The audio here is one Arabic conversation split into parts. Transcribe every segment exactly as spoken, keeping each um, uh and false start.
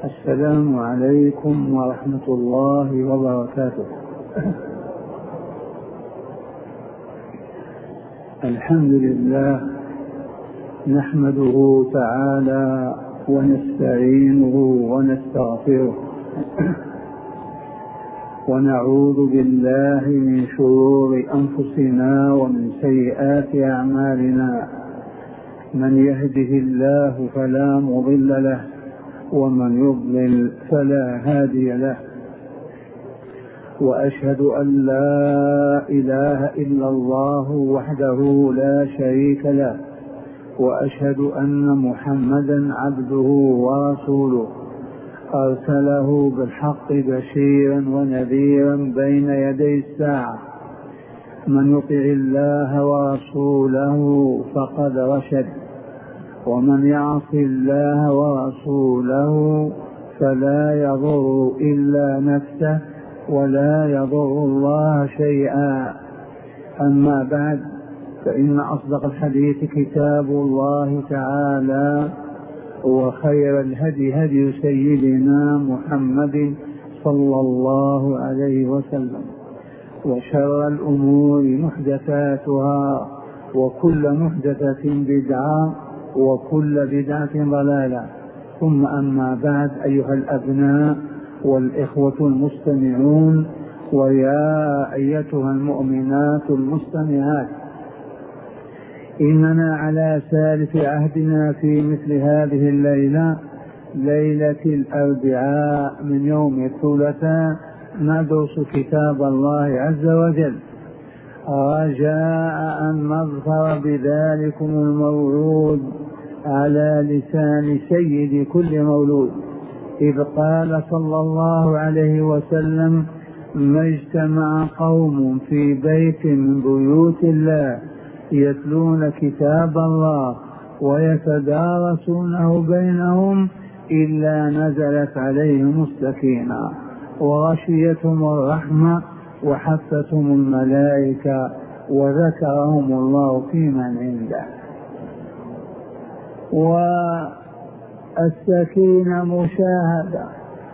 السلام عليكم ورحمة الله وبركاته. الحمد لله نحمده تعالى ونستعينه ونستغفره ونعوذ بالله من شرور أنفسنا ومن سيئات أعمالنا. من يهده الله فلا مضل له ومن يضلل فلا هادي له، وأشهد أن لا إله إلا الله وحده لا شريك له، وأشهد أن محمدا عبده ورسوله أرسله بالحق بشيرا ونذيرا بين يدي الساعة. من يطع الله ورسوله فقد رشد، ومن يعص الله ورسوله فلا يضر إلا نفسه ولا يضر الله شيئا. أما بعد، فإن أصدق الحديث كتاب الله تعالى، وخير الهدي هدي سيدنا محمد صلى الله عليه وسلم، وشر الأمور محدثاتها، وكل محدثة بدعة، وكل بدعة ضلالة. ثم أما بعد، أيها الأبناء والإخوة المستمعون، ويا أيتها المؤمنات المستمعات، إننا على سالف عهدنا في مثل هذه الليلة، ليلة الأربعاء من يوم الثلاثاء، ندرس كتاب الله عز وجل، رجاء أن نظفر بذلكم الموعود على لسان سيد كل مولود، إذ قال صلى الله عليه وسلم: ما اجتمع قوم في بيت من بيوت الله يتلون كتاب الله ويتدارسونه بينهم إلا نزلت عليهم السكينة وغشيتهم الرحمة وحفتهم الملائكة وذكرهم الله في من عنده. والسكينة مشاهدة،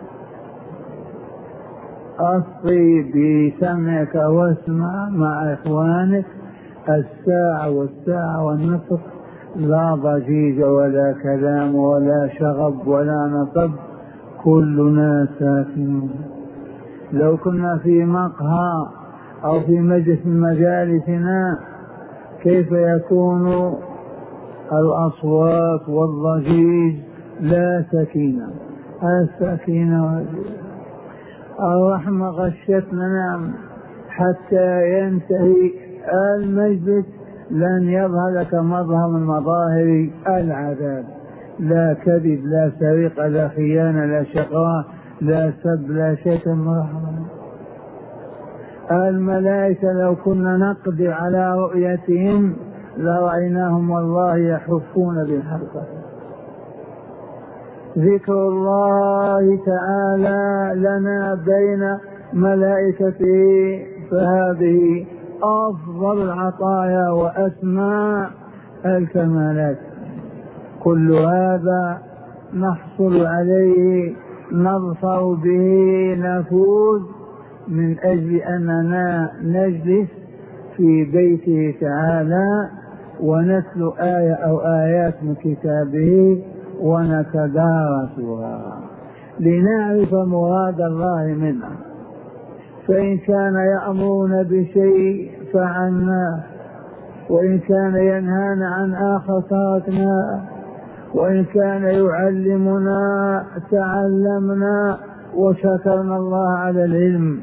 أصغي بسمعك واسمع مع إخوانك، الساعة والساعة والنصف، لا ضجيج ولا كلام ولا شغب ولا نصب، كلنا ساكنون. لو كنا في مقهى أو في مجلس من مجالسنا كيف يكون الأصوات والضجيج؟ لا سكينة. السكينة الرحمة غشتنا حتى ينتهي المجلس لن يظهر لك مظهر من مظاهر العذاب، لا كذب، لا سرقة، لا خيانة، لا شقاء، لا سب، لا شتم. الملائكة لو كنا نقدر على رؤيتهم لرأيناهم والله يحفون بالحلقة. ذكر الله تعالى لنا بين ملائكته، فهذه أفضل العطايا وأسمى الكمالات. كل هذا نحصل عليه، نظفر به، نفوز من أجل أننا نجلس في بيته تعالى ونتلو آية أو آيات من كتابه ونتدارسها لنعرف مراد الله منا. فإن كان يأمرنا بشيء فعلناه، وإن كان ينهانا عن آخر تركناه، وإن كان يعلمنا تعلمنا وشكرنا الله على العلم.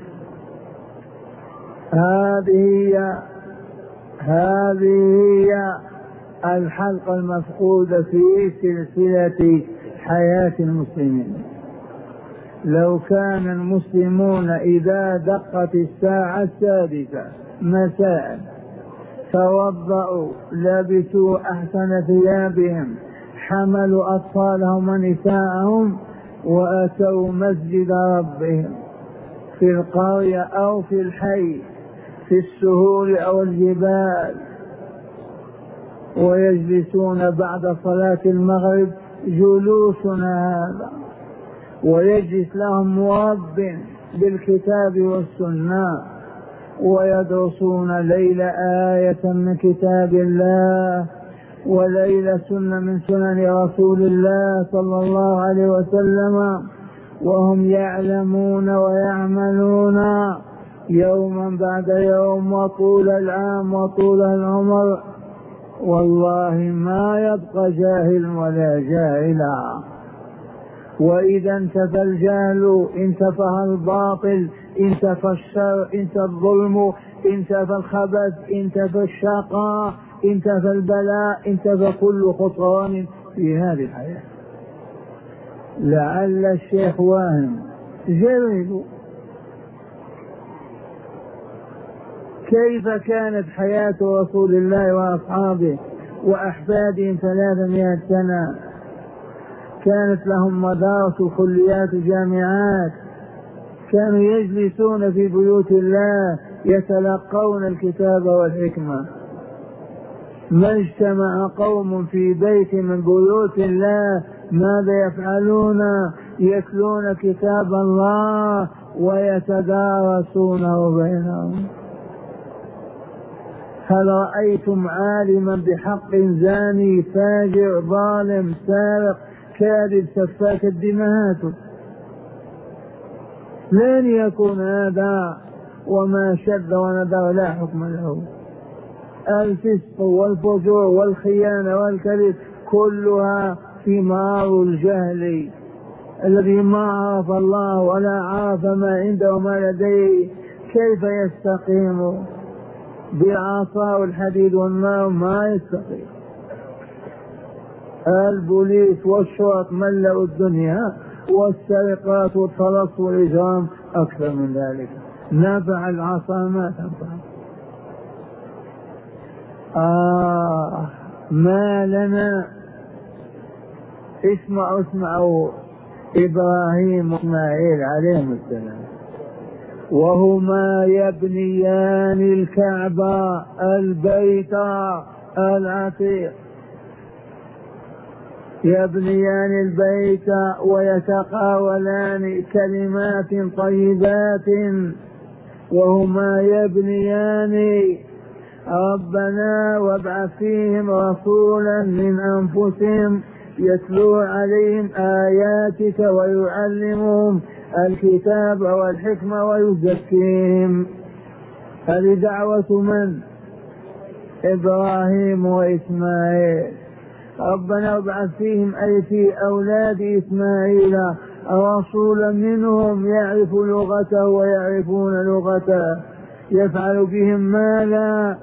هذه هي هذه هي الحلقة المفقودة في سلسلة حياة المسلمين. لو كان المسلمون إذا دقت الساعة السادسة مساء توضأوا، لبسوا أحسن ثيابهم، حملوا أطفالهم ونساءهم وأتوا مسجد ربهم في القرية أو في الحي، في السهول أو الجبال، ويجلسون بعد صلاة المغرب جلوسنا هذا ويجلس لهم مرب بالكتاب والسنة ويدرسون ليل آية من كتاب الله وليل سنة من سنن رسول الله صلى الله عليه وسلم، وهم يعلمون ويعملون يوما بعد يوم وطول العام وطول العمر، والله ما يبقى جاهل ولا جاهلا. وإذا انتفى الجهل انتفى الباطل، انتفى الشر، انتفى الظلم، انتفى الخبث، انتفى الشقاء، انتفى البلاء، انتفى كل خسران في هذه الحياة. لعل الشيخ واهم جربوا كيف كانت حياة رسول الله وأصحابه وأحفادهم ثلاثمائة سنة. كانت لهم مدارس وكليات وجامعات، كانوا يجلسون في بيوت الله يتلقون الكتاب والحكمة. ما اجتمع قوم في بيت من بيوت الله ماذا يفعلون؟ يتلون كتاب الله ويتدارسونه بينهم. هل رأيتم عالما بحق زاني فاجر ظالم سارق كاذب سفاك الدماء؟ لن يكون هذا. وما شذ وندر لا حكم له. الفسق والفجور والخيانة والكذب كلها ثمار الجهل الذي ما عرف الله ولا عرف ما عنده وما لديه. كيف يستقيم؟ بالعصا والحديد والنار ما يستقيم. البوليس والشرط ملأوا الدنيا، والسرقات والتلص والإجرام أكثر من ذلك. نفع العصا ما تنفع. آه ما لنا. اسمعوا اسمعوا إبراهيم وإسماعيل عليهم السلام وهما يبنيان الكعبة البيت العتيق، يبنيان البيت ويتقاولان كلمات طيبات وهما يبنيان ربنا وابعث فيهم رسولا من أنفسهم يتلو عليهم آياتك ويعلمهم الكتاب والحكمة ويزكيهم. هذه دعوة من؟ إبراهيم وإسماعيل. ربنا وابعث فيهم أي في أولاد إسماعيل رسولا منهم يعرف لغته ويعرفون لغته، يفعل بهم ما لا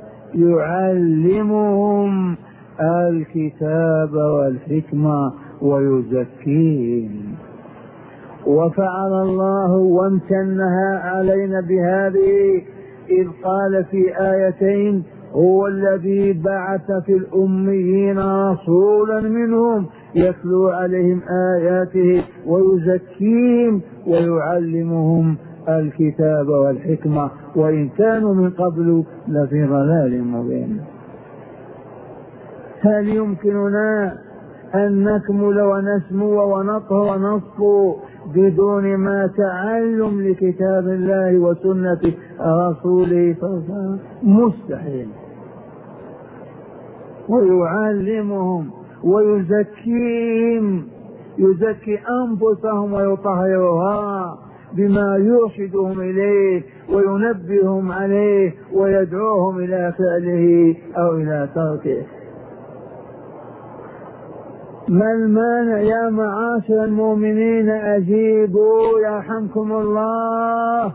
يعلمهم الكتاب والحكمة ويزكيهم. وفعل الله وامتنها علينا بهذه إذ قال في آيتين هو الذي بعث في الأميين رسولا منهم يتلو عليهم آياته ويزكيهم ويعلمهم الكتاب والحكمة وإن كانوا من قبل لفي ضلال مبين. هل يمكننا أن نكمل ونسمو ونطهر ونصفو بدون ما تعلم لكتاب الله وسنة رسوله صلى الله عليه وسلم؟ مستحيل. ويعلمهم ويزكيهم، يزكي أنفسهم ويطهرها بما يرشدهم إليه وينبههم عليه ويدعوهم إلى فعله أو إلى تركه. ما المانع يا معاشر المؤمنين؟ أجيبوا يرحمكم الله.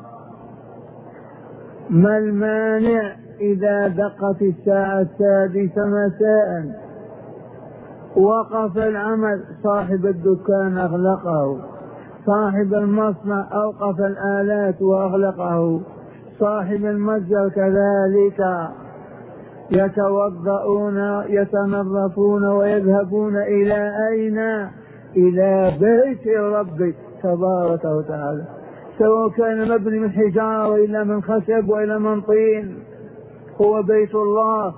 ما المانع إذا دقت الساعة السادسة مساء وقف العمل، صاحب الدكان أغلقه، صاحب المصنع أوقف الآلات وأغلقه، صاحب المتجر كذلك، يتوضؤون يتنظفون ويذهبون إلى أين؟ إلى بيت ربك تبارك وتعالى، سواء كان مبني من حجارة وإلا من خشب وإلا من طين، هو بيت الله.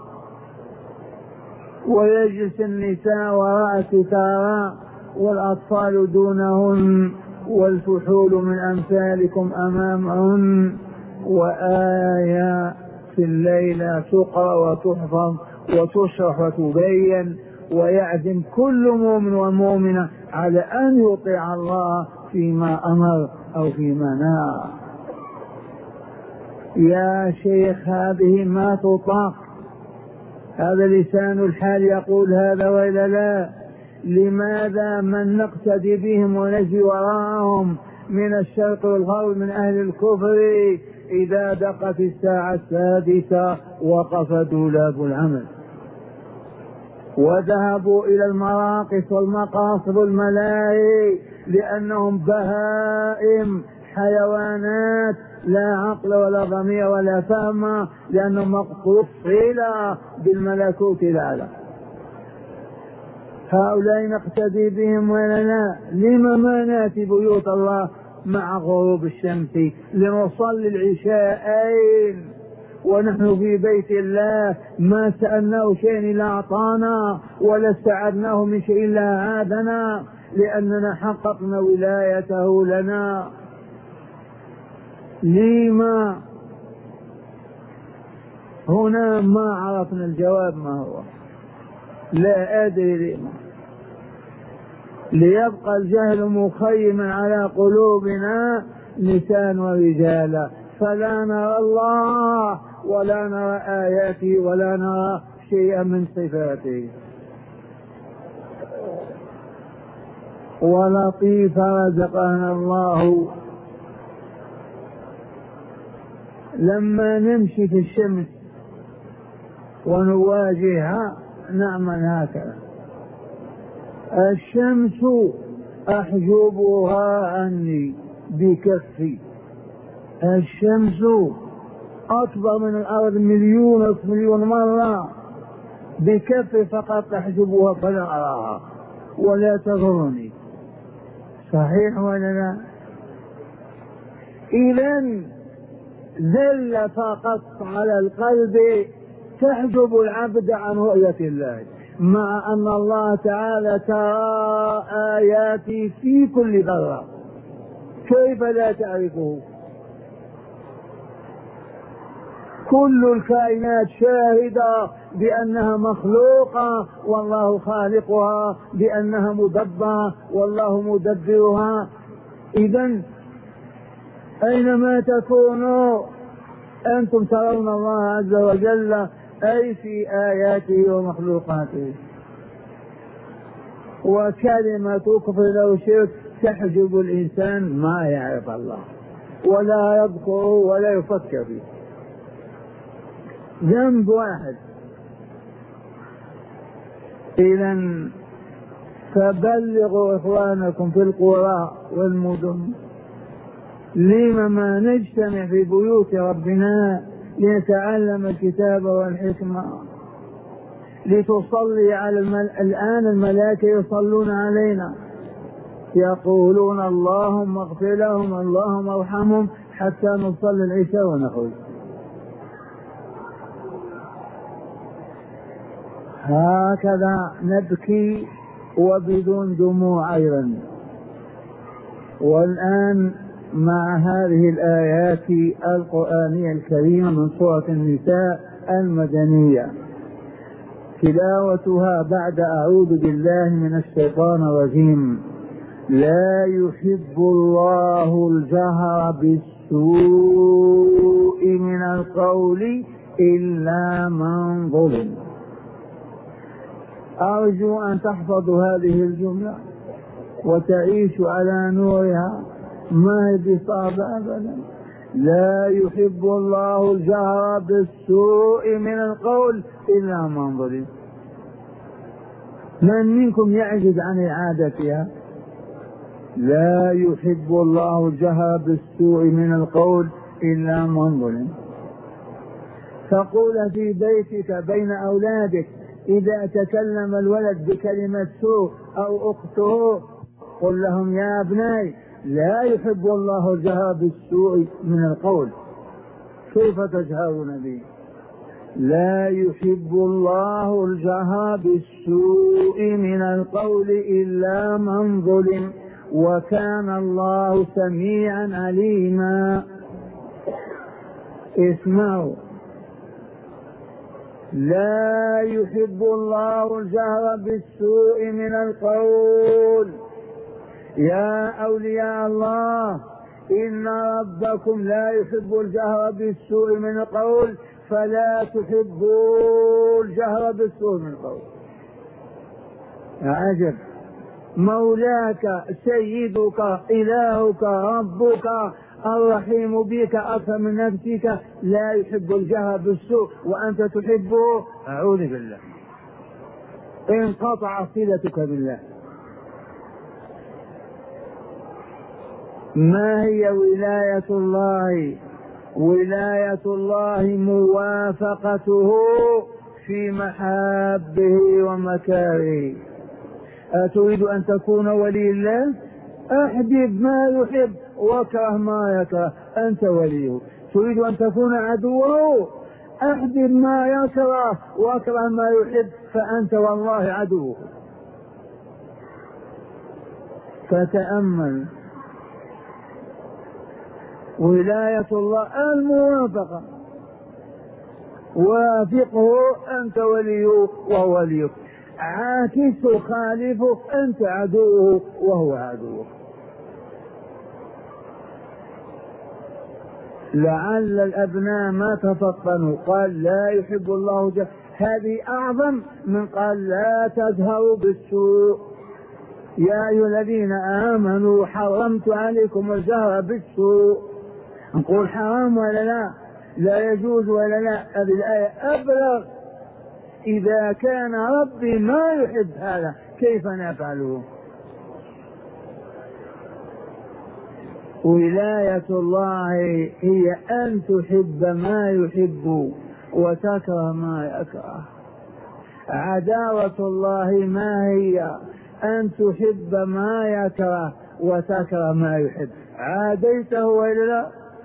ويجلس النساء وراء الستارة والأطفال دونهن والفحول من أمثالكم أمامهن، وآية في الليلة تقرأ وتحفظ وتشرح وتبين، ويعزم كل مؤمن ومؤمنة على أن يطيع الله فيما أمر أو فيما نهى. يا شيخ هذه ما تطاق، هذا لسان الحال يقول هذا وإلا لا؟ لماذا من نقتدي بهم ونجي وراءهم من الشرق والغرب من أهل الكفر إذا دقت الساعة السادسة وقف دولاب العمل وذهبوا إلى المراقص والمقاصد والملاهي لأنهم بهائم حيوانات لا عقل ولا ضمير ولا فهم، لأنهم مقصود بالملكوت الأعلى. هؤلاء نقتدي بهم ولا لا؟ لما ما ناتي بيوت الله مع غروب الشمس لنصلي العشاءين ونحن في بيت الله ما سألناه شيء إلا أعطانا ولا استعدناه من شيء إلا عادنا، لأننا حققنا ولايته لنا. لما هنا ما عرفنا الجواب ما هو؟ لا أدري لما. ليبقى الجهل مخيما على قلوبنا نساء ورجالا، فلا نرى الله ولا نرى آياته ولا نرى شيئا من صفاته. ولطيف رزقنا الله لما نمشي في الشمس ونواجهها نعمل هكذا. الشمس أحجبها عني بكفي، الشمس أكبر من الأرض مليون مليون مرة، بكفي فقط أحجبها فلا أراها ولا تضرني. صحيح ولا لا؟ إذن ذل فقط على القلب تحجب العبد عن رؤية الله، مع أن الله تعالى ترى آياتي في كل ذرة، كيف لا تعرفه؟ كل الكائنات شاهدة بأنها مخلوقة والله خالقها، بأنها مدبرة والله مدبرها. إذن أينما تكونوا أنتم ترون الله عز وجل أي في آياته ومخلوقاته. وكلمة كفر لو شرك تحجب الإنسان ما يعرف الله ولا يذكره ولا يفكر فيه، ذنب واحد. إذن فبلغوا إخوانكم في القرى والمدن. لما ما نجتمع في بيوت ربنا لنتعلم الكتاب والحكمة، لتصلي على المل... الآن الملائكة يصلون علينا يقولون اللهم اغفر لهم اللهم ارحمهم حتى نصلي العشاء ونخرج. هكذا نبكي وبدون دموع أيضا. والآن مع هذه الآيات القرآنية الكريمة من سورة النساء المدنية، تلاوتها بعد أعوذ بالله من الشيطان الرجيم. لا يحب الله الجهر بالسوء من القول إلا من ظلم. أرجو أن تحفظوا هذه الجملة وتعيشوا على نورها، ما هي بصعبة أبدا. لا يحب الله الجهر بالسوء من القول إلا من ظلم. من منكم يعجز عن إعادتها؟ لا يحب الله الجهر بالسوء من القول إلا من ظلم. فقول في بيتك بين أولادك إذا تكلم الولد بكلمة سوء أو أخته قل لهم يا ابناي لا يحب الله الجهر بالسوء من القول. كيف تجهرون به؟ لا يحب الله الجهر بالسوء من القول إلا من ظلم وكان الله سميعا عليما. اسمعوا، لا يحب الله الجهر بالسوء من القول. يا أولياء الله، إن ربكم لا يحب الجهر بالسوء من القول، فلا تحبوا الجهر بالسوء من القول. عجب، مولاك سيدك إلهك ربك الرحيم بك أكثر من نفسك لا يحب الجهر بالسوء وأنت تحبه. أعوذ بالله، انقطع صلتك بالله. ما هي ولاية الله؟ ولاية الله موافقته في محابه ومكاره. أتريد أن تكون ولي الله؟ أحبب ما يحب واكره ما يكره، أنت وليه. تريد أن تكون عدوه؟ أحبب ما يكره واكره ما يحب، فأنت والله عدوه. فتأمل، ولاية الله الموافقة، وافقه أنت وليه وهو وليك، عاكسه خالفه أنت عدوه وهو عدوه. لعل الأبناء ما تفطنوا، قال لا يحب الله جهر، هذه أعظم من قال لا تجهروا بالسوء. يا أيها الذين آمنوا حرمت عليكم الجهر بالسوء. نقول حرام ولا لا؟ لا يجوز ولا لا؟ هذه الآية أبلغ. إذا كان ربي ما يحب هذا كيف نفعله؟ ولاية الله هي أن تحب ما يحب وتكره ما يكره. عداوة الله ما هي؟ أن تحب ما يكره وتكره ما يحب. عاديته وإلا لا؟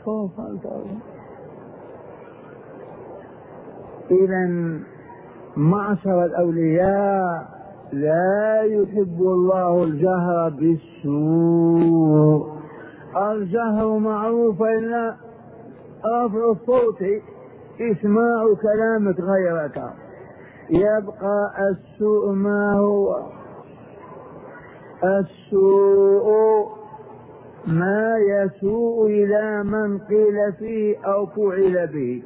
إذن معشر الأولياء، لا يحب الله الجهر بالسوء. الجهر معروف، إلا رفع الصوت، اسماع كلامك غيرك. يبقى السوء ما هو؟ السوء ما يسوء إلى من قيل فيه أو فعل به.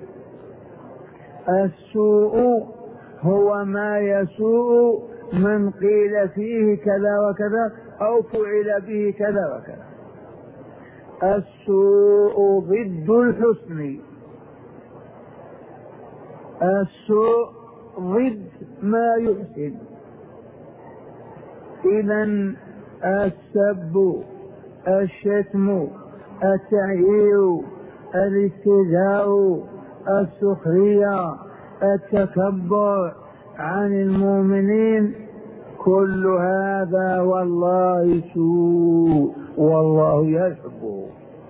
السوء هو ما يسوء من قيل فيه كذا وكذا أو فعل به كذا وكذا. السوء ضد الحسن. السوء ضد ما يحسن. إذن السب، الشتم، التعيير، الاستهزاء، السخرية، التكبر عن المؤمنين، كل هذا والله سوء والله يحبه.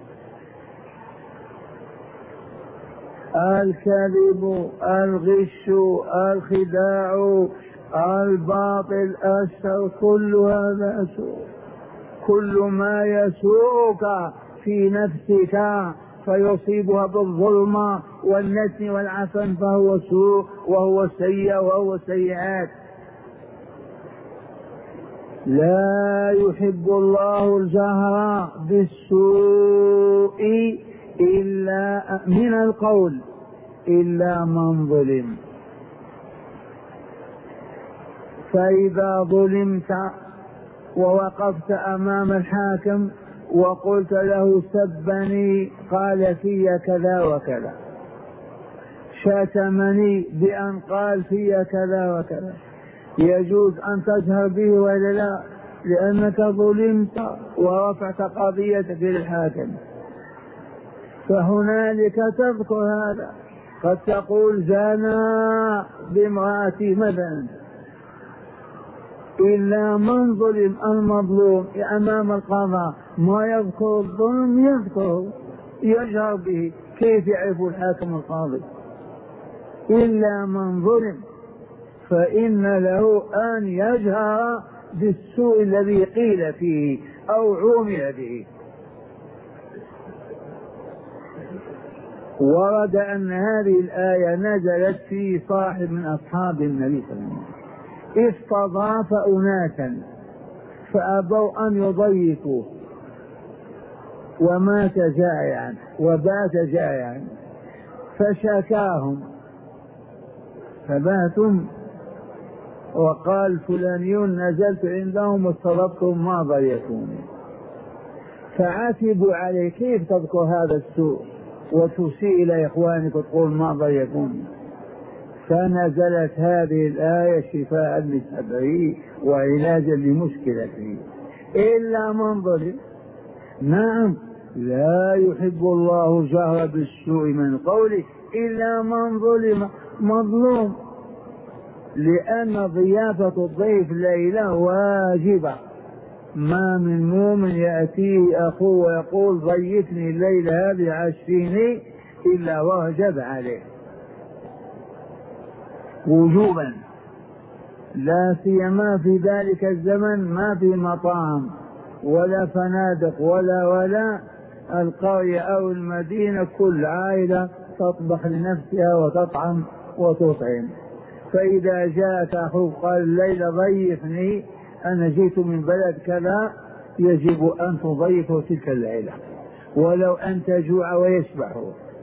الكذب، الغش، الخداع، الباطل، الشر، كل هذا سوء. كل ما يسوءك في نفسك فيصيبها بالظلم والنتن والعفن فهو سوء وهو سيء وهو سيئات. لا يحب الله الجهر بالسوء إلا من القول إلا من ظلم. فإذا ظلمت ووقفت أمام الحاكم وقلت له سبني، قال في كذا وكذا، شتمني بأن قال في كذا وكذا، يجوز أن تجهر به ولا لا؟ لأنك ظلمت ورفعت قضيتك للحاكم. فهنالك تذكر هذا، قد تقول زنا بامرأتي مثلا، إلا من ظلم المظلوم أمام القضاء ما يذكر الظلم، يذكر يجهر به. كيف يعرف الحاكم القاضي؟ إلا من ظلم فإن له أن يجهر بالسوء الذي قيل فيه أو عومل به. ورد أن هذه الآية نزلت في صاحب من أصحاب النبي صلى الله عليه وسلم استضاف أناسا فأبوا أن يضيفوه ومات جائعا وبات جائعا فشكاهم فباتم وقال فلانيون نزلت عندهم واستضفتهم ما ضيفوني، فعتبوا عليه كيف تذكر هذا السوء وتسيء إلى إخوانك وتقول ما ضيفوني. فنزلت هذه الآية شفاء لسبعه وعلاجا لمشكلته إلا من ظلم. نعم لا يحب الله الجهر بالسوء من قوله إلا من ظلم مظلوم، لأن ضيافة الضيف ليلة واجبة. ما من مؤمن يأتيه أخوه ويقول ضيفني الليلة هذه عشريني إلا وجب عليه وجوبا، لا سيما في ذلك الزمن ما في مطاعم ولا فنادق ولا ولا القرية أو المدينة كل عائلة تطبخ لنفسها وتطعم وتطعم. فإذا جاءك أخوك قال الليلة ضيفني أنا جئت من بلد كذا، يجب أن تضيفه تلك الليلة ولو أن تجوع ويشبعه.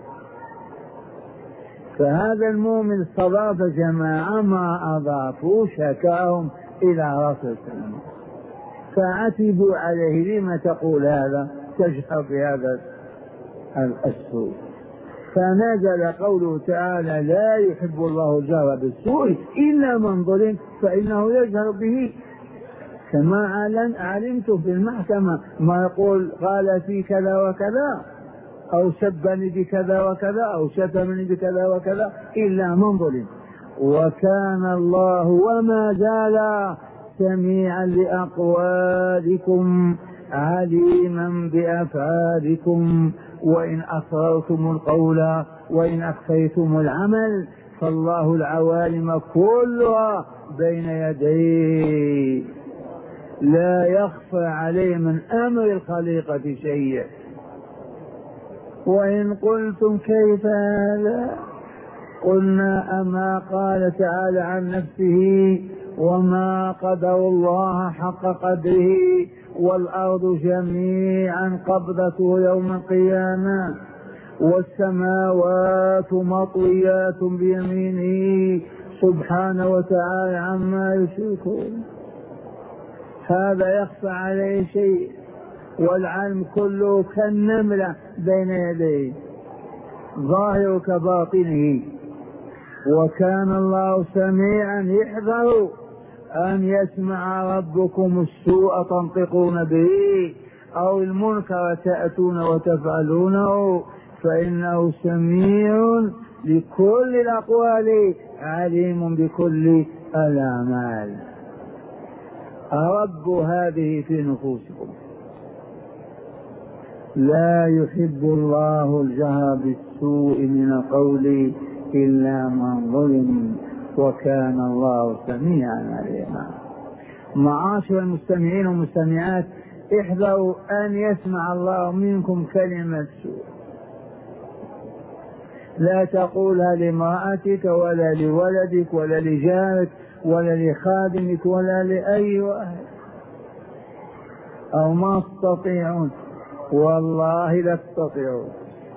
فهذا المؤمن استضاف جماعة ما أضافوا شكاهم إلى رسول الله فعتبوا عليه لما تقول هذا تجهر بهذا السوء. فنزل قوله تعالى لا يحب الله الجهر بالسوء إلا من ظلم فإنه يجهر به، كما علمت في المحكمة ما يقول قال في كذا وكذا أو سبني بكذا وكذا أو شتمني بكذا وكذا إلا من ظلم. وكان الله وما زال سميعا لأقوالكم عليما بأفعالكم وإن أسررتم القول وإن أخفيتم العمل فالله العوالم كلها بين يديه لا يخفى عليه من أمر الخليقة شيء. وإن قلتم كيف هذا قلنا أما قال تعالى عن نفسه وما قدر الله حق قدره والأرض جميعا قبضته يوم القيامة والسماوات مطويات بيمينه سبحانه وتعالى عما يشركون. هذا يخفى عليه شيء؟ والعلم كله كالنملة بين يديه ظاهر كباطنه. وكان الله سميعا يحذر أن يسمع ربكم السوء تنطقون به أو المنكر تأتون وتفعلونه فإنه سميع لكل الأقوال عليم بكل الأعمال. أرب هذه في نفوسكم لا يحب الله الجهر بالسوء من القول إلا من ظلم وكان الله سميعا عليما. معاشر المستمعين والمستمعات احذروا أن يسمع الله منكم كلمة سوء، لا تقولها لامرأتك ولا لولدك ولا لجارك ولا لخادمك ولا لأي واحد أو ما تستطيعون، والله لا تستطيعون.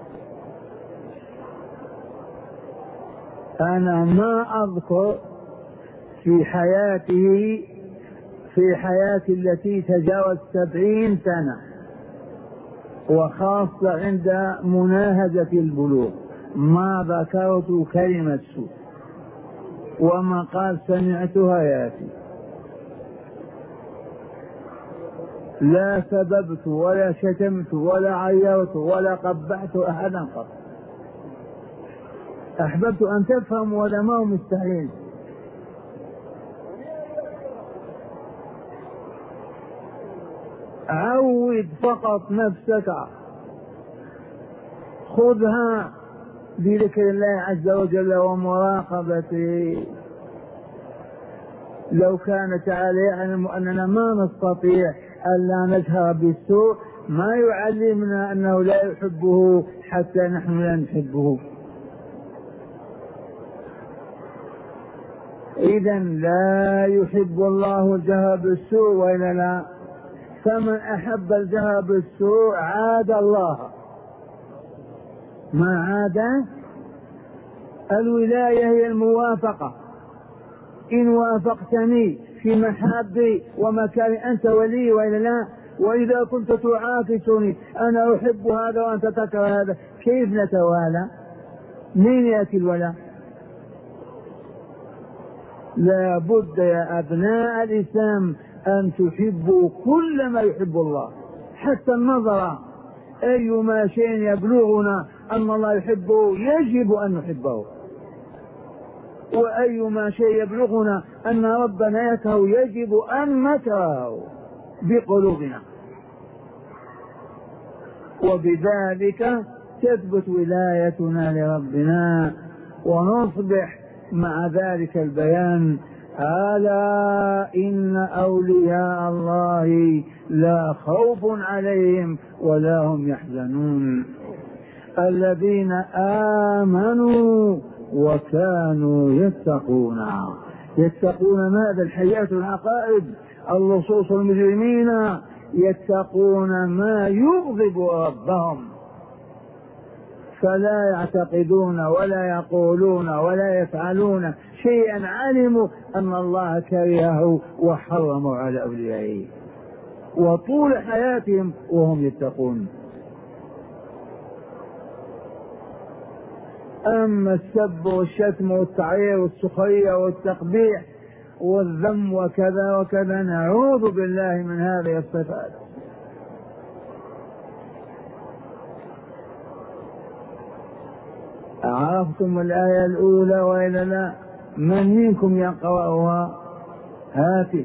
أنا ما أذكر في حياته في حياتي التي تجاوز سبعين سنة وخاصة عند مناهزة البلوغ ما ذكرت كلمة سوء، وما قال سمعتها ياتي. لا سببت ولا شتمت ولا عيرت ولا قبحت أحدا قط. أحببت أن تفهم ولا ما هو مستحيل. عود فقط نفسك، خذها بذكر الله عز وجل ومراقبته. لو كان تعالى يعلم أننا ما نستطيع ألا نجهر بالسوء ما يعلمنا أنه لا يحبه حتى نحن لا نحبه. إذا لا يحب الله الجهر بالسوء وإلا لا؟ فمن أحب الجهر بالسوء عاد الله. ما عاد؟ الولاية هي الموافقة. إن وافقتني في محابي ومكاني أنت ولي وإلا لا؟ وإذا كنت تعاكسني أنا أحب هذا وأنت تكره هذا كيف نتوالى؟ مين يأتي الولاء؟ لا بد يا أبناء الإسلام أن تحبوا كل ما يحب الله، حتى النظر. أيما شيء يبلغنا أن الله يحبه يجب أن نحبه، وأيما شيء يبلغنا أن ربنا يكره يجب أن نكرهه بقلوبنا، وبذلك تثبت ولايتنا لربنا ونصبح مع ذلك البيان ألا إن أولياء الله لا خوف عليهم ولا هم يحزنون الذين آمنوا وكانوا يتقون. يتقون ماذا؟ الحياة العقائد. اللصوص المجرمين يتقون ما يغضب ربهم، فلا يعتقدون ولا يقولون ولا يفعلون شيئا علموا أن الله كرهه وحرمه على أوليائه، وطول حياتهم وهم يتقون. أما السب والشتم والتعيير والسخرية والتقبيح والذم وكذا وكذا نعوذ بالله من هذه الصفات. عرفتم الآية الأولى وإلا لا؟ من منكم يقرأها؟ هاتي.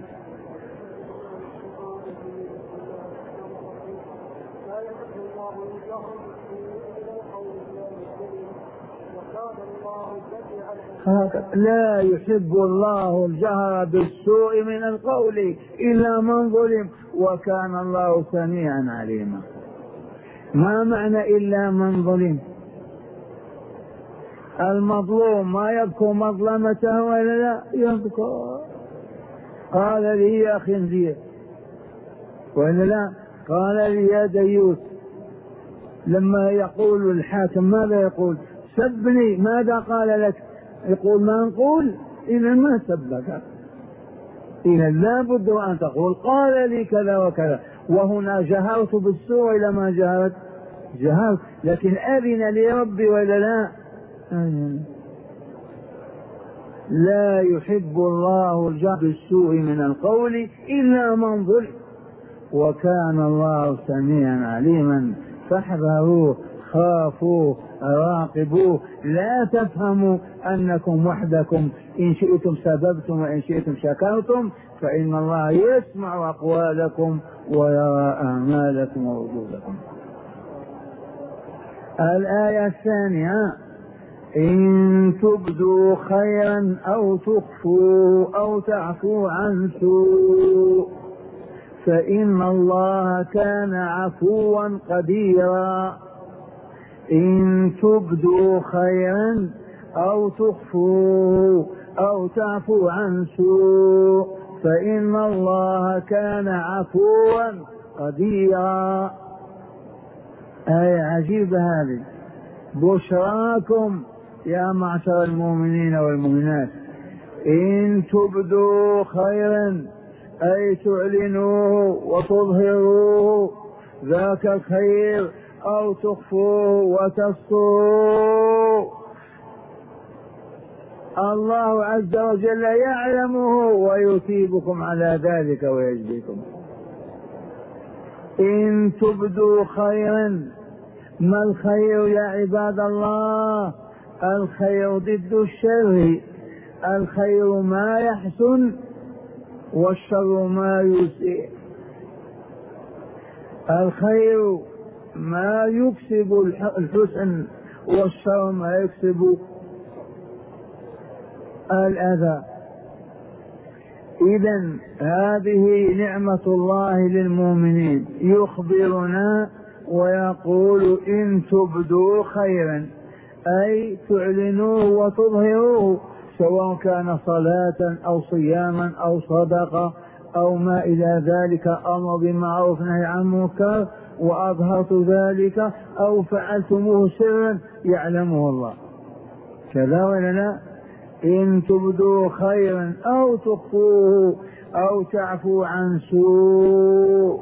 لا يحب الله الجهر بالسوء من القول إلا من ظلم وكان الله سميعا عليما. ما معنى إلا من ظلم؟ المظلوم ما يذكر مظلمته ولا لا؟ يذكر. قال لي يا خنزير ولا لا؟ قال لي يا ديوث. لما يقول الحاكم ماذا يقول؟ سبني. ماذا قال لك؟ يقول ما نقول إذا ما سبك، إذا لا بد أن تقول قال لي كذا وكذا. وهنا جهرت بالسوء إلى ما جهرت جهرت، لكن أذن لي ربي ولا لا؟ لا يحب الله الجهر بالسوء من القول إلا من ظلم وكان الله سميعا عليما. فاحذروه، خافوه، راقبوه. لا تفهموا أنكم وحدكم، إن شئتم سببتم وإن شئتم شكرتم، فإن الله يسمع أقوالكم ويرى أعمالكم ووجودكم. الآية الثانية: إن تبدوا خيرا أو تخفوا أو تعفوا عن سوء فإن الله كان عفوا قديرا. إن تبدوا خيرا أو تخفوا أو تعفوا عن سوء فإن الله كان عفوا قديرا. آية عجيبة هذه. بشراكم يا معشر المؤمنين والمؤمنات، إن تبدوا خيرا أي تعلنوه وتظهروه ذاك الخير، أو تخفوه وتستروه، الله عز وجل يعلمه ويثيبكم على ذلك ويجزيكم. إن تبدوا خيرا. ما الخير يا عباد الله؟ الخير ضد الشر. الخير ما يحسن والشر ما يسيء. الخير ما يكسب الحسن والشر ما يكسب الأذى. إذن هذه نعمة الله للمؤمنين، يخبرنا ويقول إن تبدوا خيرا أي تعلنوه وتظهروه، سواء كان صلاة أو صياما أو صدقة أو ما إلى ذلك، أمر بمعروف نهي عن منكر وأظهرت ذلك، أو فعلتموه سرا يعلمه الله، كذا ولا لا؟ إن تبدوا خيرا أو تخفوه أو تعفو عن سوء.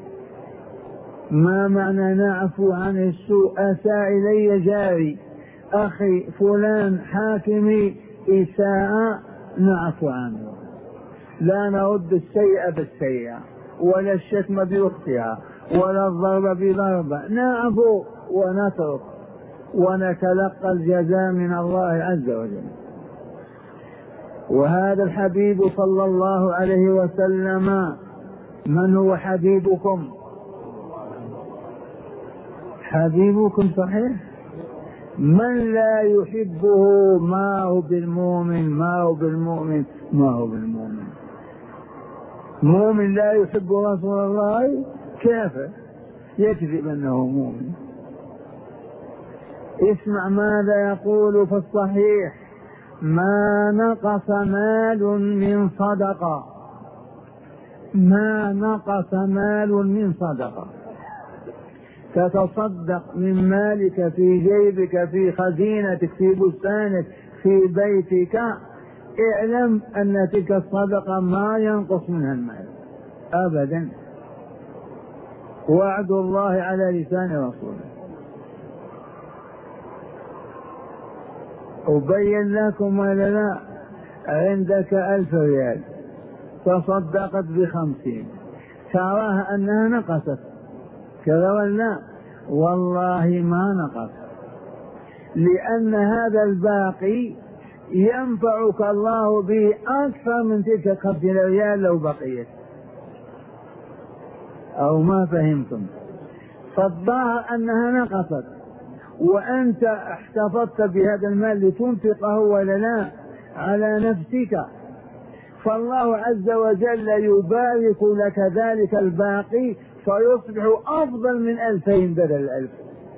ما معنى نعفو عن السوء؟ أساء إلي جاري، أخي فلان، حاكمي، إساءة، نعفو عنه، لا نرد السيئة بالسيئة ولا الشتم بأختها ولا الضرب بضربة، نعفو ونترك ونتلقى الجزاء من الله عز وجل. وهذا الحبيب صلى الله عليه وسلم، من هو حبيبكم؟ حبيبكم صحيح، من لا يحبه ما هو بالمؤمن، ما هو بالمؤمن، ما هو بالمؤمن. مؤمن لا يحب رسول الله كافر، يكذب أنه مؤمن. اسمع ماذا يقول في الصحيح: ما نقص مال من صدقة، ما نقص مال من صدقة. تتصدق من مالك في جيبك، في خزينتك، في بستانك، في بيتك، اعلم أن تلك الصدقة ما ينقص منها المال أبدا، وعد الله على لسان رسوله. أبين لكم ولا لا؟ عندك ألف ريال تصدقت بخمسين، تراها أنها نقصت، كذا ولا؟ والله ما نقص، لأن هذا الباقي ينفعك الله به أكثر من تلك خمسين ريال لو بقيت. أو ما فهمتم؟ فالظاهر أنها نقصت وأنت احتفظت بهذا المال لتنفقه ولا لا على نفسك، فالله عز وجل يبارك لك ذلك الباقي فيصبح أفضل من ألفين بدل الألف.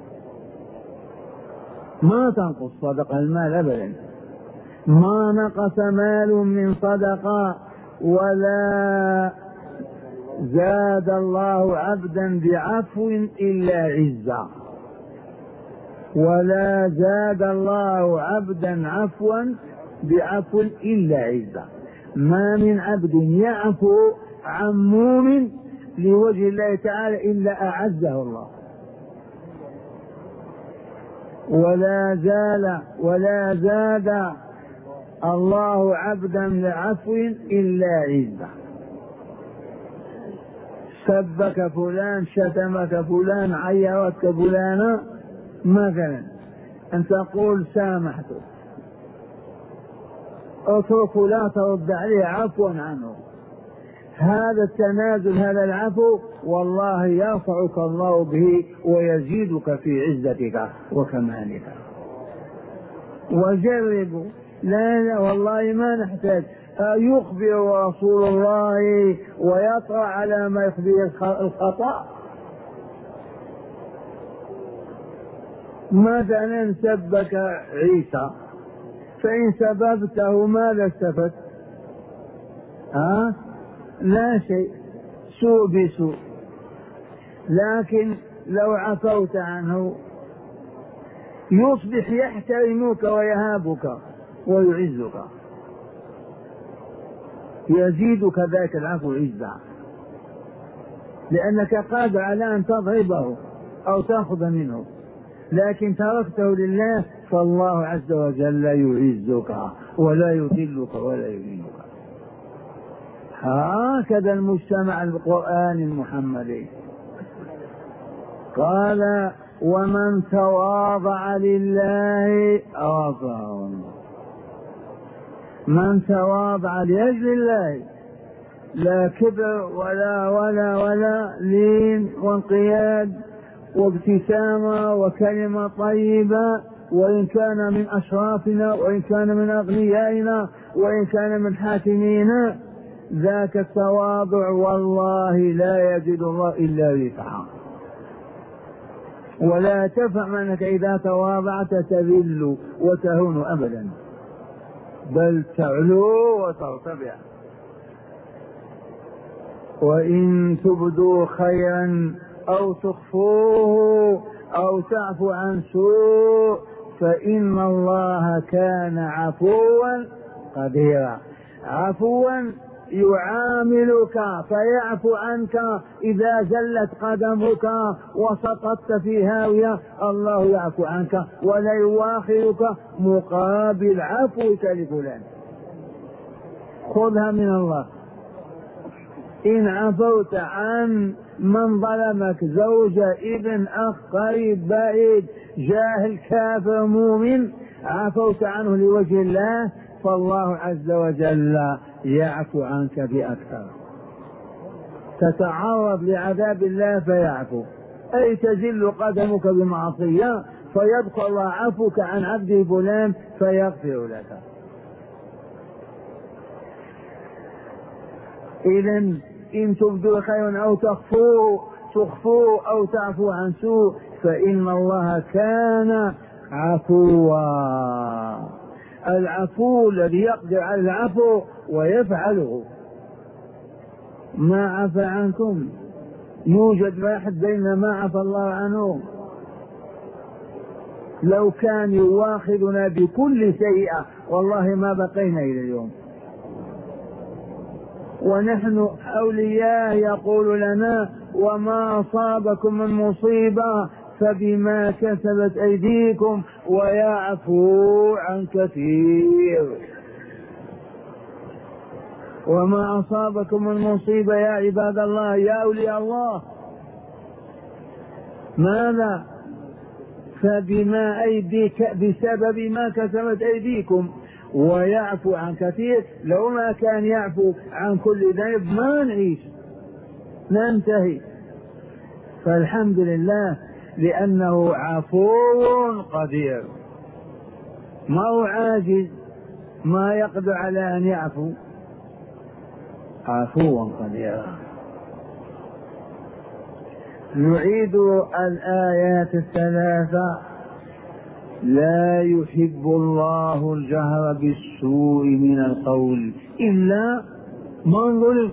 ما تنقص صدقة المال أبدا، ما نقص مال من صدقة ولا زاد الله عبدا بعفو إلا عزا، ولا زاد الله عبدا عفوا بعفو إلا عزا. ما من عبد يعفو عن مؤمن لوجه الله تعالى إلا أعزه الله. ولا زال ولا زاد الله عبدا لعفو إلا عزة. سبك فلان، شتمك فلان، عيرتك فلانة مثلا، أن تقول سامحته، اترك لا ترد عليه عفوا عنه. هذا التنازل، هذا العفو، والله يرفعك الله به ويزيدك في عزتك وكمالك. وجربوا، لا لا والله ما نحتاج. يخبر رسول الله ويطرأ على ما يخبر الخطأ. مثلا سبك عيسى، فإن سببته ماذا استفدت؟ ها؟ لا شيء، سوء بسوء. لكن لو عفوت عنه يصبح يحترمك ويهابك ويعزك، يزيدك ذاك العفو عزا، لأنك قادر على أن تضربه أو تأخذ منه، لكن تركته لله فالله عز وجل يعزك ولا يذلك ولا يهينك. هكذا المجتمع القرآني المحمدي. قال: ومن تواضع لله رفعه الله. من تواضع لأجل الله، لا كبر ولا ولا ولا لين وانقياد وابتسامة وكلمة طيبة، وإن كان من أشرافنا وإن كان من أغنيائنا وإن كان من حاكمينا، ذاك التواضع والله لا يجد الله إلا رفعا. ولا تفهم أنك إذا تواضعت تذل وتهون أبدا، بل تعلو وترتفع. وإن تبدوا خيرا أو تخفوه أو تعفو عن سوء فإن الله كان عفوا قديرا. عفوا يعاملك فيعفو عنك إذا زلت قدمك وسقطت في هاوية، الله يعفو عنك ولا يواخذك مقابل عفوك لفلان. خذها من الله. إن عفوت عن من ظلمك، زوجة، ابن، أخ، قريب، بعيد، جاهل، كافر، مؤمن، عفوت عنه لوجه الله، فالله عز وجل يعفو عنك بأكثر. تتعرض لعذاب الله فيعفو، أي تزل قدمك بمعصية فيبقى الله عفوك عن عبده فلان فيغفر لك. إذن إن تبدوا خيرا أو تخفوه تخفوه أو تعفو عن سوء فإن الله كان عفوا. العفو الذي يقدر على العفو ويفعله. ما عفى عنكم يوجد واحد بين ما عفى الله عنه. لو كان يواخذنا بكل سيئة والله ما بقينا إلى اليوم. ونحن أولياء يقول لنا وما أصابكم من مصيبة فبما كسبت أيديكم ويعفو عن كثير. وما أصابكم من مصيبة يا عباد الله يا أولياء الله ماذا؟ فبما أيديك بسبب ما كسبت أيديكم ويعفو عن كثير. لو ما كان يعفو عن كل ذنب ما نعيش ننتهي. فالحمد لله لأنه عفو قدير، ما هو عاجز ما يقدر على أن يعفو، عفوا قديرا. نعيد الآيات الثلاثة. لا يحب الله الجهر بالسوء من القول إلا من ظلم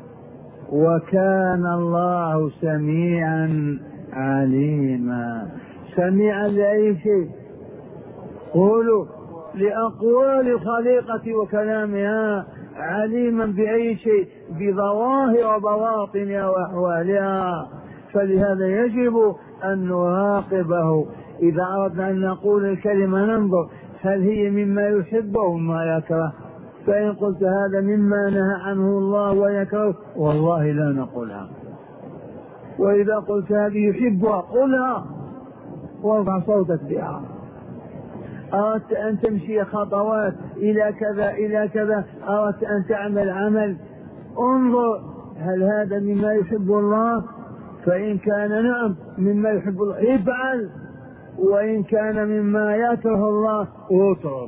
وكان الله سميعا عليما. سميعا لأي شيء؟ قولوا لأقوال الخليقة وكلامها. عليما بأي شيء؟ بظواهر وبواطنها وأحوالها. فلهذا يجب أن نراقبه. إذا أردنا أن نقول الكلمة ننظر هل هي مما يحب أو مما يكره. فإن قلت هذا مما نهى عنه الله ويكره والله لا نقولها. وإذا قلت هذه يحبها قلها وارفع صوتك بها. أردت أن تمشي خطوات إلى كذا إلى كذا، أردت أن تعمل عمل، انظر هل هذا مما يحب الله؟ فإن كان نعم مما يحب الله افعل، وإن كان مما يكره الله اترك.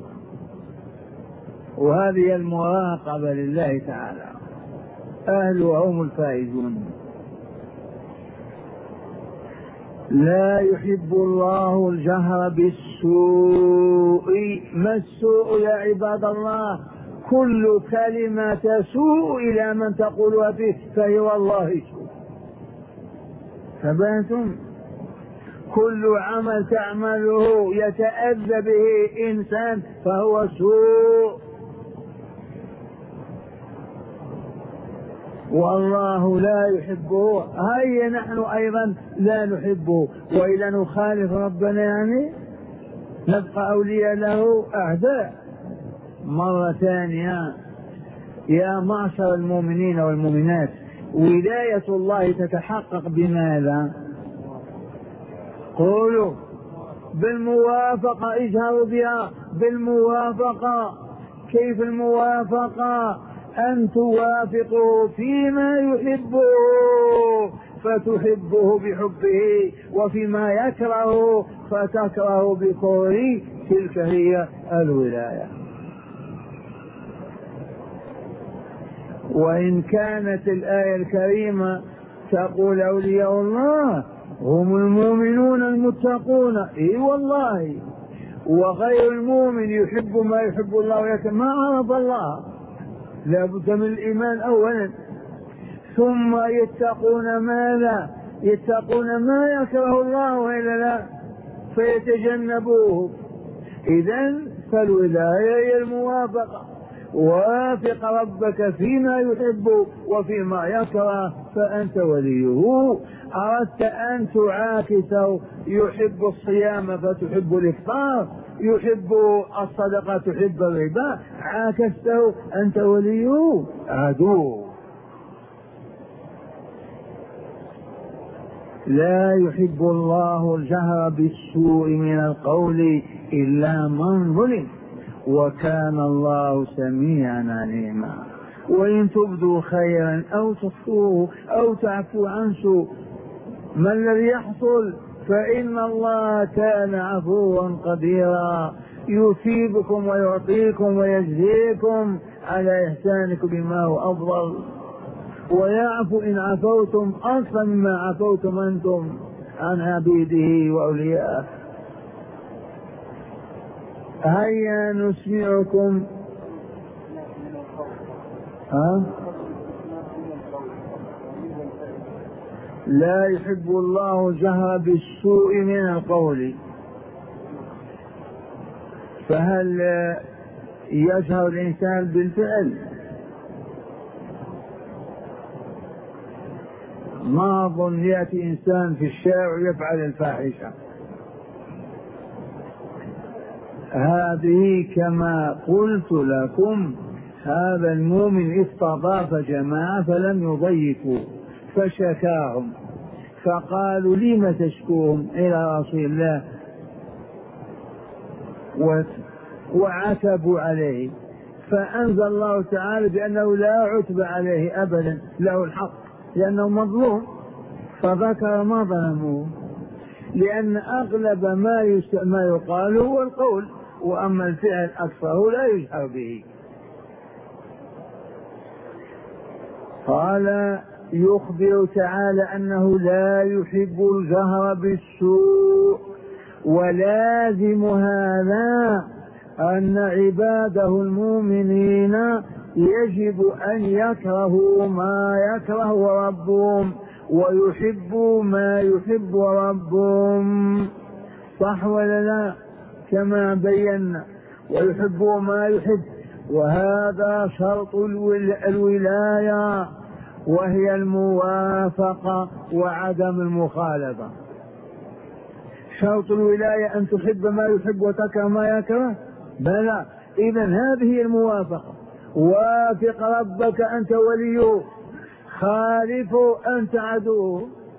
وهذه المراقبة لله تعالى، أهلها هم الفائزون. لا يحب الله الجهر بالسوء. ما السوء يا عباد الله؟ كل كلمة تسوء إلى من تقولها فيه فهي والله سوء. فبنتم كل عمل تعمله يتأذى به إنسان فهو سوء، والله لا يحبه. هيا نحن أيضا لا نحبه، وإذا نخالف ربنا يعني نبقى أولياء له أعداء. مرة ثانية يا معشر المؤمنين والمؤمنات، ولاية الله تتحقق بماذا؟ قولوا بالموافقة. اجهروا بها بالموافقة. كيف الموافقة؟ أن توافقه فيما يحبه فتحبه بحبه، وفيما يكره فتكره بكره. تلك هي الولاية. وإن كانت الآية الكريمة تقول أولياء الله هم المؤمنون المتقون، إي والله، وغير المؤمن يحب ما يحب الله ولكن ما عرف الله، لا بد من الإيمان أولا، ثم يتقون ماذا؟ يتقون ما يكره الله وإلا لا فيتجنبوه. إذن فالولاية هي الموافقة، وافق ربك فيما يحب وفيما يكره فأنت وليه. أردت أن تعاكسه، يحب الصيام فتحب الإفطار، يحب الصدقة تحب الربا، عاكسته أنت وليه عدو. لا يحب الله الجهر بالسوء من القول إلا من ظلم وكان الله سميعا عليما. وإن تبدوا خيرا أو تخفوه أو تعفو عن سوء ما الذي يحصل؟ فإن الله كان عفوا قديرا، يثيبكم ويعطيكم ويجزيكم على إحسانكم بما هو أفضل، ويعفو إن عفوتم أكثر مما عفوتم أنتم عن عبيده وأوليائه. هيا نسمعكم. ها؟ لا يحب الله الجهر بالسوء من القول، فهل يجهر الإنسان بالفعل؟ ما أظن يأتي إنسان في الشارع ويفعل الفاحشة. هذه كما قلت لكم، هذا المؤمن استضاف جماعة فلم يضيفوا فشكاهم، فقالوا لم تشكوهم إلى رسول الله وعتبوا عليه، فأنزل الله تعالى بأنه لا عتب عليه أبدا، له الحق لأنه مظلوم، فذكر ما ظلموه، لأن أغلب ما ما يقال هو القول، وأما الفعل أكثره لا يجهر به. قال يخبر تعالى أنه لا يحب الجهر بالسوء، ولازم هذا أن عباده المؤمنين يجب أن يكرهوا ما يكره ربهم ويحبوا ما يحب ربهم، صح ولا لا؟ كما بينا، ويحبوا ما يحب، وهذا شرط الولاية وهي الموافقة وعدم المخالفة. شرط الولاية أن تحب ما يحب وتكره ما يكره؟ بلى، إذن هذه الموافقة. وافق ربك أنت وليه، خالفه أنت عدوه.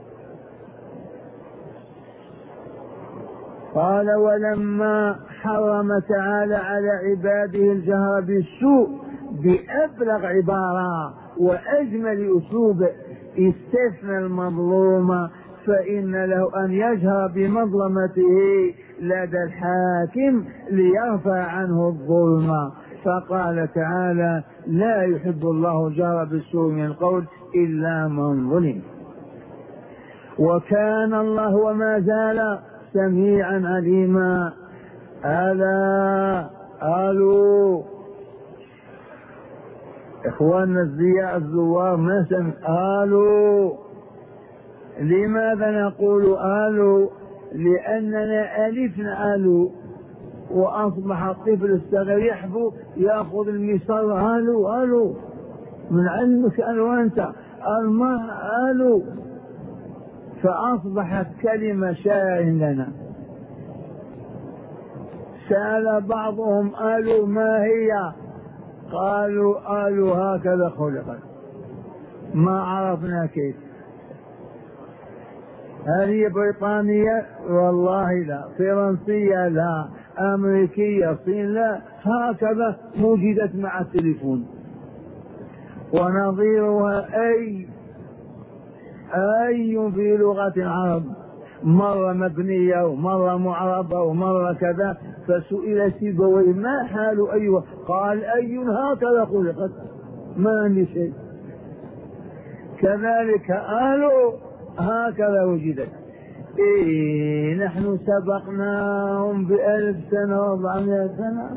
قال ولما حرم تعالى على عباده الجهر بالسوء بأبلغ عبارة وأجمل أسلوب استثنى المظلوم، فإن له أن يجهر بمظلمته لدى الحاكم ليرفع عنه الظلم، فقال تعالى لا يحب الله الجهر بالسوء من القول إلا من ظلم، وكان الله وما زال سميعا عليما. ألا قالوا إخواننا الزياء الزوار ما سمع قالوا. لماذا نقول قالوا؟ لأننا ألفنا قالوا، وأصبح الطفل الصغير يحبو يأخذ المسطرة قالوا قالوا من علمك قالوا أنت الماء قالوا، فأصبحت كلمة شائعة لنا. سأل بعضهم قالوا ما هي؟ قالوا قالوا هكذا خلقت، ما عرفنا كيف. هل هي بريطانية؟ والله لا. فرنسية؟ لا. أمريكية؟ صين؟ لا. هكذا وجدت مع التليفون. ونظيرها أي أي في لغة العرب، مرة مبنية ومرة معربة ومرة كذا. فسئل سيبويه ما حال أيها؟ قال أي هكذا خلقت، ما عندي شيء. كذلك قالوا هكذا وجدت. إيه نحن سبقناهم بألف سنة وأربعمائة سنة.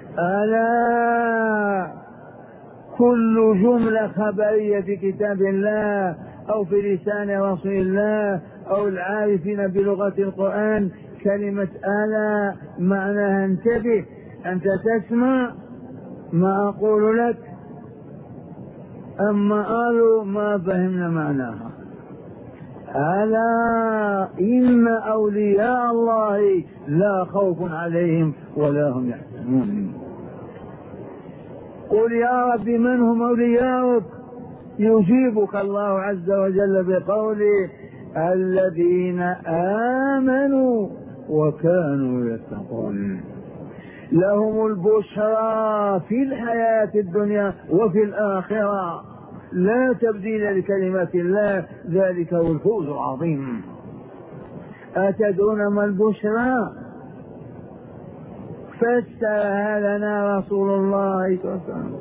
ألا كل جملة خبرية في كتاب الله أو في لسان رسول الله أو العارفين بلغة القرآن كلمة ألا معناها انتبه، أنت تسمع ما أقول لك. أما قالوا ما فهمنا معناها. ألا إن أولياء الله لا خوف عليهم ولا هم يحزنون. قل يا رب من هم أولياؤك؟ يجيبك الله عز وجل بقوله الذين آمنوا وكانوا يتقون لهم البشرى في الحياة الدنيا وفي الآخرة لا تبديل لكلمات الله ذلك هو الفوز العظيم. أتدرون ما البشرى؟ فسرها لنا رسول الله صلى الله عليه وسلم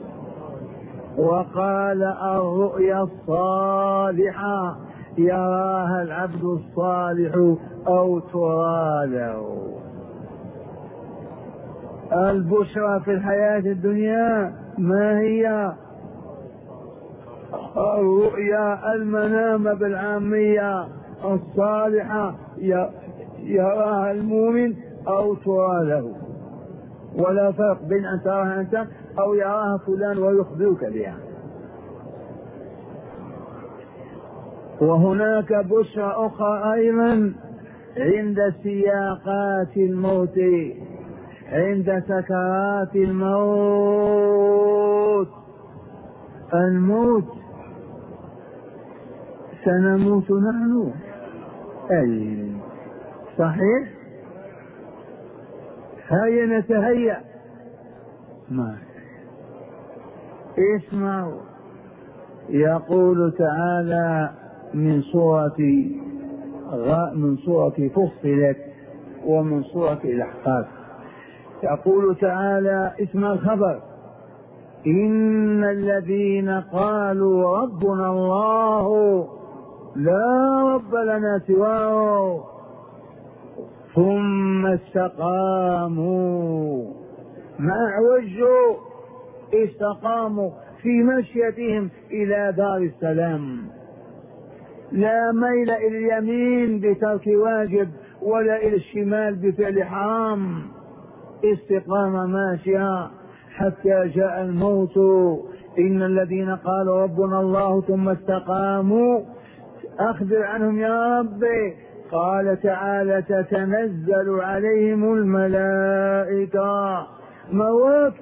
وقال الرؤيا الصالحة يراها العبد الصالح أو ترى له. البشرى في الحياة الدنيا ما هي؟ الرؤيا المنام بالعامية الصالحة يراها المؤمن أو ترى له، ولا فرق بين أن تراها أنت أو يراها فلان ويخبرك بها. وهناك بشرى أخرى أيضا عند سياقات الموت، عند سكرات الموت. الموت سنموت نحن، أي صحيح؟ هيا نتهيأ. ما اسمعوا يقول تعالى من سورة غ... من سورة فصلت ومن سورة الأحقاف، يقول تعالى اسم الخبر إن الذين قالوا ربنا الله لا رب لنا سواه ثم استقاموا ما اعوجوا استقاموا في مشيتهم إلى دار السلام، لا ميل إلى اليمين بترك واجب ولا إلى الشمال بفعل حرام، استقامة ماشية حتى جاء الموت. إن الذين قالوا ربنا الله ثم استقاموا أخبر عنهم يا ربي. قال تعالى تتنزل عليهم الملائكة موت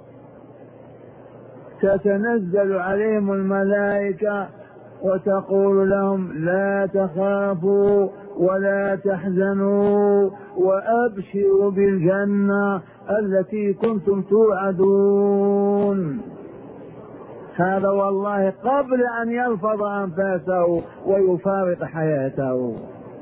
تتنزل عليهم الملائكة وتقول لهم لا تخافوا ولا تحزنوا وأبشروا بالجنة التي كنتم توعدون. هذا والله قبل أن يلفظ أنفاسه ويفارق حياته.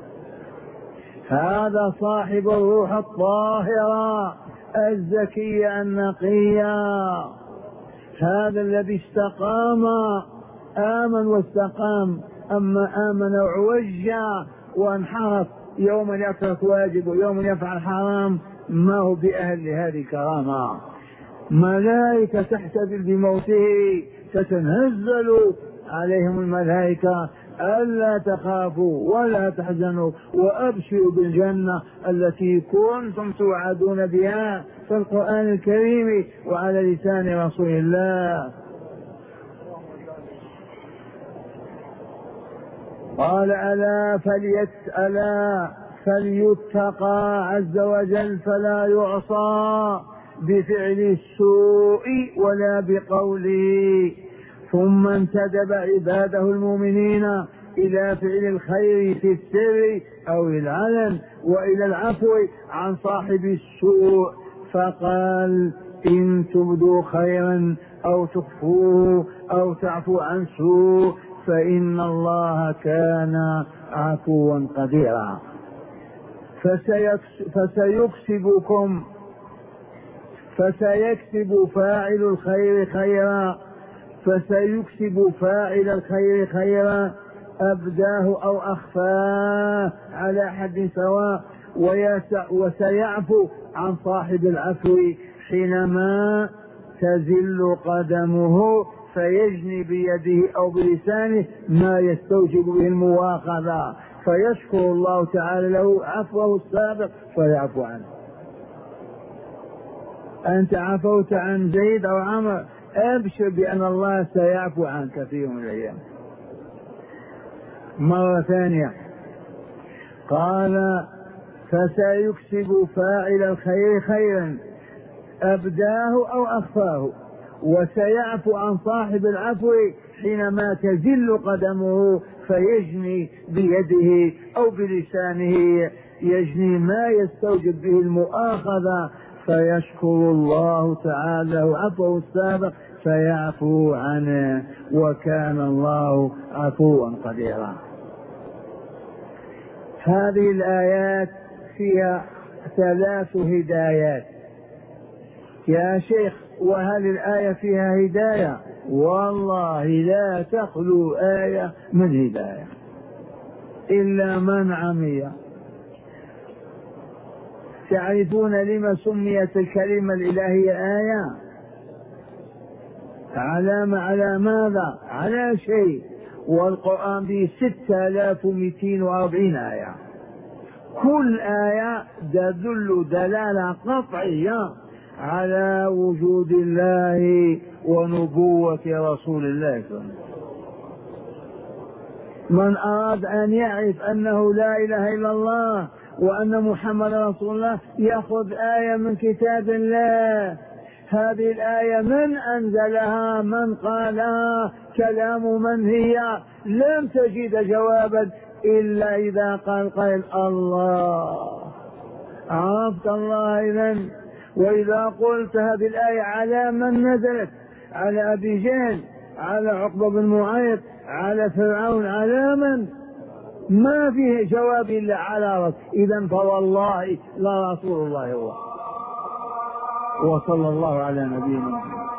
هذا صاحب الروح الطاهرة الزكية النقية، هذا الذي استقام آمن واستقام. أما آمن وعوج وانحرف يوما يترك واجب ويوما يفعل حرام ما هو بأهل لهذه الكرامة. ملائكة تحتفل بموته تتنزل عليهم الملائكة ألا تخافوا ولا تحزنوا وأبشروا بالجنة التي كنتم توعدون بها في القرآن الكريم وعلى لسان رسول الله. قال ألا فليتألا فليتقى عز وجل فلا يعصى بفعل السوء ولا بقوله. ثم انتدب عباده المؤمنين إلى فعل الخير في السر أو العلن وإلى العفو عن صاحب السوء، فقال إن تبدوا خيرا أو تخفوه أو تعفو عن سوء فإن الله كان عفوا قديرا. فسيكسبكم فسيكسب فاعل الخير خيرا فسيكسب فاعل الخير خيرا أبداه أو أخفاه على حد سواء، وسيعفو عن صاحب العفو حينما تزل قدمه فيجني بيده أو بلسانه ما يستوجب به المواخذة، فيشكر الله تعالى له عفوه السابق فيعفو عنه. أنت عفوت عن زيد أو عمر، أبشر بأن الله سيعفو عنك في يوم من الأيام. مرة ثانية قال فسيكسب فاعل الخير خيرا أبداه أو أخفاه، وسيعفو عن صاحب العفو حينما تزل قدمه فيجني بيده أو بلسانه يجني ما يستوجب به المؤاخذة، فيشكر الله تعالى عفوه السابق فيعفو عنه، وكان الله عفوا قديرا. هذه الآيات فيها ثلاث هدايات. يا شيخ وهل الآية فيها هداية؟ والله لا تخلو آية من هداية إلا من عمي. تعرفون لما سميت الكلمة الإلهية آية؟ علامة على ماذا؟ على شيء، والقرآن به ستة آلاف ومئتين وأربعين آية، كل آية تدل دلالة قطعية على وجود الله ونبوة رسول الله صلى الله عليه وسلم. من أراد أن يعرف أنه لا إله إلا الله وأن محمد رسول الله يأخذ آية من كتاب الله. هذه الآية من أنزلها؟ من قالها؟ كلام من هي؟ لم تجد جوابا إلا إذا قال قائل الله. عرفت الله إذن؟ وإذا قلت هذه الآية على من نزلت؟ على أبي جهل، على عقبة بن معيط، على فرعون، على من؟ ما فيه جواب إلا على رسول. إذن فوالله لا رسول الله هو. وصلى الله على نبينا محمد.